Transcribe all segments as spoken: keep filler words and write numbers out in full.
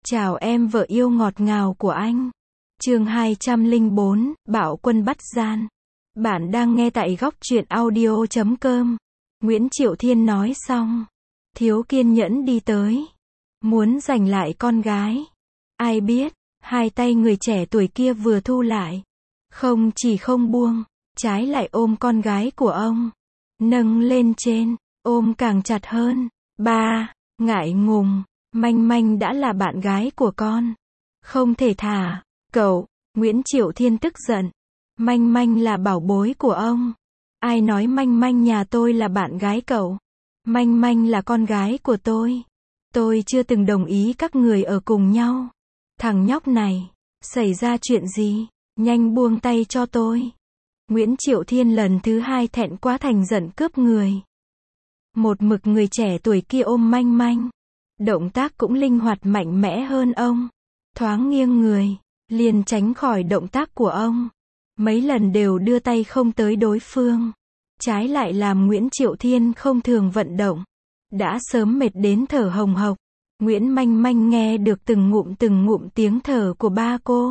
Chào em vợ yêu ngọt ngào của anh. Chương hai trăm lẻ bốn, Bạo Quân bắt gian. Bạn đang nghe tại góc truyện audio chấm com. Nguyễn Triệu Thiên nói xong, thiếu kiên nhẫn đi tới, muốn giành lại con gái. Ai biết, hai tay người trẻ tuổi kia vừa thu lại, không chỉ không buông, trái lại ôm con gái của ông, nâng lên trên, ôm càng chặt hơn. Ba, ngại ngùng, Manh Manh đã là bạn gái của con, không thể thả. Cậu, Nguyễn Triệu Thiên tức giận. Manh Manh là bảo bối của ông. Ai nói Manh Manh nhà tôi là bạn gái cậu? Manh Manh là con gái của tôi. Tôi chưa từng đồng ý các người ở cùng nhau. Thằng nhóc này, xảy ra chuyện gì? Nhanh buông tay cho tôi. Nguyễn Triệu Thiên lần thứ hai thẹn quá thành giận cướp người. Một mực người trẻ tuổi kia ôm Manh Manh. Động tác cũng linh hoạt mạnh mẽ hơn ông. Thoáng nghiêng người, liền tránh khỏi động tác của ông. Mấy lần đều đưa tay không tới đối phương. Trái lại làm Nguyễn Triệu Thiên không thường vận động. Đã sớm mệt đến thở hồng hộc. Nguyễn Manh Manh nghe được từng ngụm từng ngụm tiếng thở của ba cô.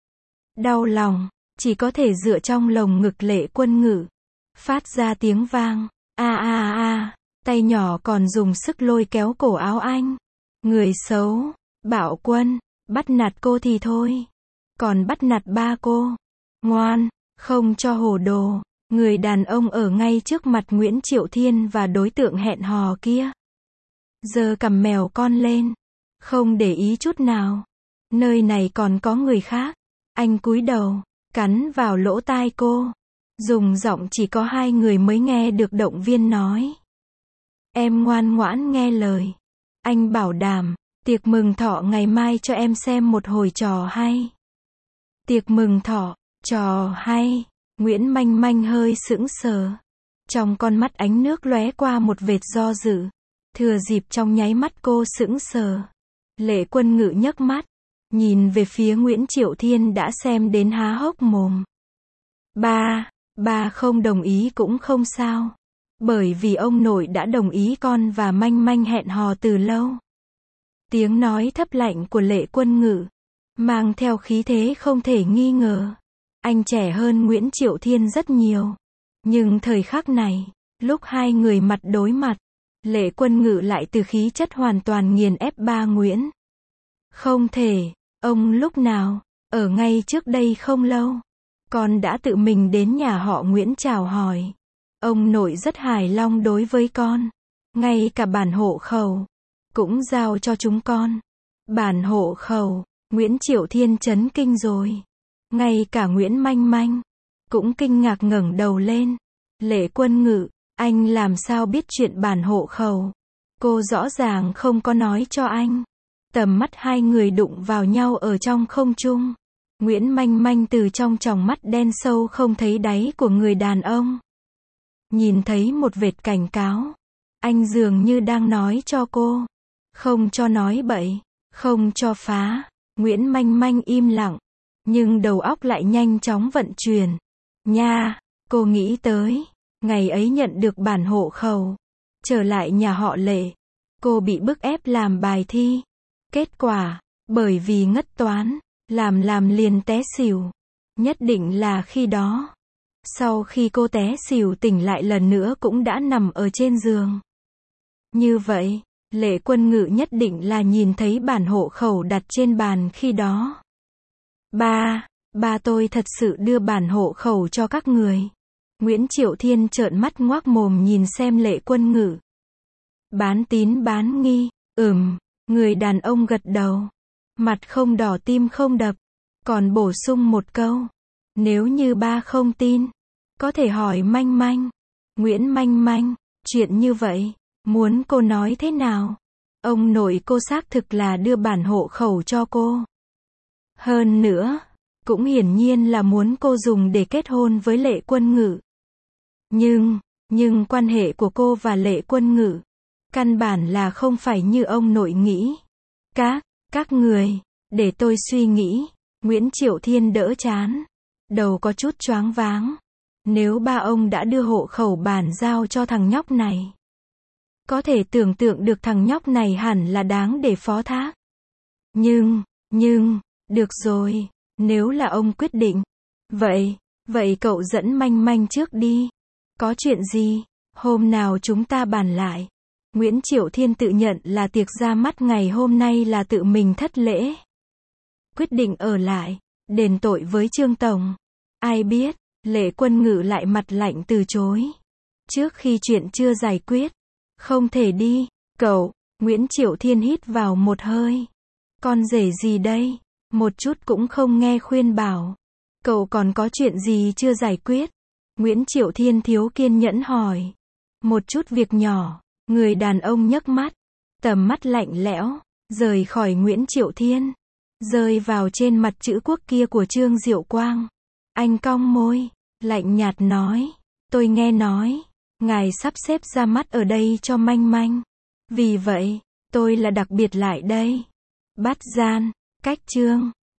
Đau lòng, chỉ có thể dựa trong lồng ngực Lệ Quân Ngự. Phát ra tiếng vang. A a a, tay nhỏ còn dùng sức lôi kéo cổ áo anh. Người xấu, Bạo Quân, bắt nạt cô thì thôi. Còn bắt nạt ba cô. Ngoan, không cho hồ đồ. Người đàn ông ở ngay trước mặt Nguyễn Triệu Thiên và đối tượng hẹn hò kia. Giơ cằm mèo con lên. Không để ý chút nào. Nơi này còn có người khác. Anh cúi đầu, cắn vào lỗ tai cô. Dùng giọng chỉ có hai người mới nghe được động viên nói. Em ngoan ngoãn nghe lời. Anh bảo đảm, tiệc mừng thọ ngày mai cho em xem một hồi trò hay. Tiệc mừng thọ, trò hay. Nguyễn Manh Manh hơi sững sờ. Trong con mắt ánh nước lóe qua một vệt do dự. Thừa dịp trong nháy mắt cô sững sờ. Lệ Quân Ngự nhấc mắt, nhìn về phía Nguyễn Triệu Thiên đã xem đến há hốc mồm. Ba, ba không đồng ý cũng không sao. Bởi vì ông nội đã đồng ý con và Manh Manh hẹn hò từ lâu. Tiếng nói thấp lạnh của Lệ Quân Ngự, mang theo khí thế không thể nghi ngờ. Anh trẻ hơn Nguyễn Triệu Thiên rất nhiều. Nhưng thời khắc này, lúc hai người mặt đối mặt, Lệ Quân Ngự lại từ khí chất hoàn toàn nghiền ép ba Nguyễn. Không thể, ông lúc nào, ở ngay trước đây không lâu, con đã tự mình đến nhà họ Nguyễn chào hỏi. Ông nội rất hài lòng đối với con. Ngay cả bản hộ khẩu cũng giao cho chúng con. Bản hộ khẩu, Nguyễn Triệu Thiên chấn kinh rồi. Ngay cả Nguyễn Manh Manh cũng kinh ngạc ngẩng đầu lên. Lệ Quân Ngự, anh làm sao biết chuyện bản hộ khẩu? Cô rõ ràng không có nói cho anh. Tầm mắt hai người đụng vào nhau ở trong không trung. Nguyễn Manh Manh từ trong tròng mắt đen sâu không thấy đáy của người đàn ông. Nhìn thấy một vệt cảnh cáo. Anh dường như đang nói cho cô. Không cho nói bậy. Không cho phá. Nguyễn Manh Manh im lặng. Nhưng đầu óc lại nhanh chóng vận chuyển. Nha, cô nghĩ tới. Ngày ấy nhận được bản hộ khẩu. Trở lại nhà họ Lệ. Cô bị bức ép làm bài thi. Kết quả, bởi vì ngất toán, làm làm liền té xỉu. Nhất định là khi đó. Sau khi cô té xỉu tỉnh lại lần nữa cũng đã nằm ở trên giường. Như vậy, Lệ Quân Ngự nhất định là nhìn thấy bản hộ khẩu đặt trên bàn khi đó. Ba, ba tôi thật sự đưa bản hộ khẩu cho các người. Nguyễn Triệu Thiên trợn mắt ngoác mồm nhìn xem Lệ Quân Ngự. Bán tín bán nghi, ừm, người đàn ông gật đầu. Mặt không đỏ tim không đập, còn bổ sung một câu. Nếu như ba không tin, có thể hỏi Manh Manh. Nguyễn Manh Manh, chuyện như vậy, muốn cô nói thế nào? Ông nội cô xác thực là đưa bản hộ khẩu cho cô. Hơn nữa, cũng hiển nhiên là muốn cô dùng để kết hôn với Lệ Quân Ngự. Nhưng, nhưng quan hệ của cô và Lệ Quân Ngự, căn bản là không phải như ông nội nghĩ. Các, các người, để tôi suy nghĩ. Nguyễn Triệu Thiên đỡ chán. Đầu có chút choáng váng. Nếu ba ông đã đưa hộ khẩu bản giao cho thằng nhóc này, có thể tưởng tượng được thằng nhóc này hẳn là đáng để phó thác. Nhưng, nhưng, được rồi, nếu là ông quyết định. Vậy, vậy cậu dẫn Manh Manh trước đi. Có chuyện gì? Hôm nào chúng ta bàn lại. Nguyễn Triệu Thiên tự nhận là tiệc ra mắt ngày hôm nay là tự mình thất lễ. Quyết định ở lại, đền tội với Trương Tổng. Ai biết, Lệ Quân Ngự lại mặt lạnh từ chối. Trước khi chuyện chưa giải quyết, không thể đi. Cậu, Nguyễn Triệu Thiên hít vào một hơi. Con rể gì đây? Một chút cũng không nghe khuyên bảo. Cậu còn có chuyện gì chưa giải quyết? Nguyễn Triệu Thiên thiếu kiên nhẫn hỏi. Một chút việc nhỏ. Người đàn ông nhấc mắt, tầm mắt lạnh lẽo, rời khỏi Nguyễn Triệu Thiên, rơi vào trên mặt chữ quốc kia của Trương Diệu Quang. Anh cong môi, lạnh nhạt nói, tôi nghe nói, ngài sắp xếp ra mắt ở đây cho Manh Manh. Vì vậy, tôi là đặc biệt lại đây. Bắt gian, cách Trương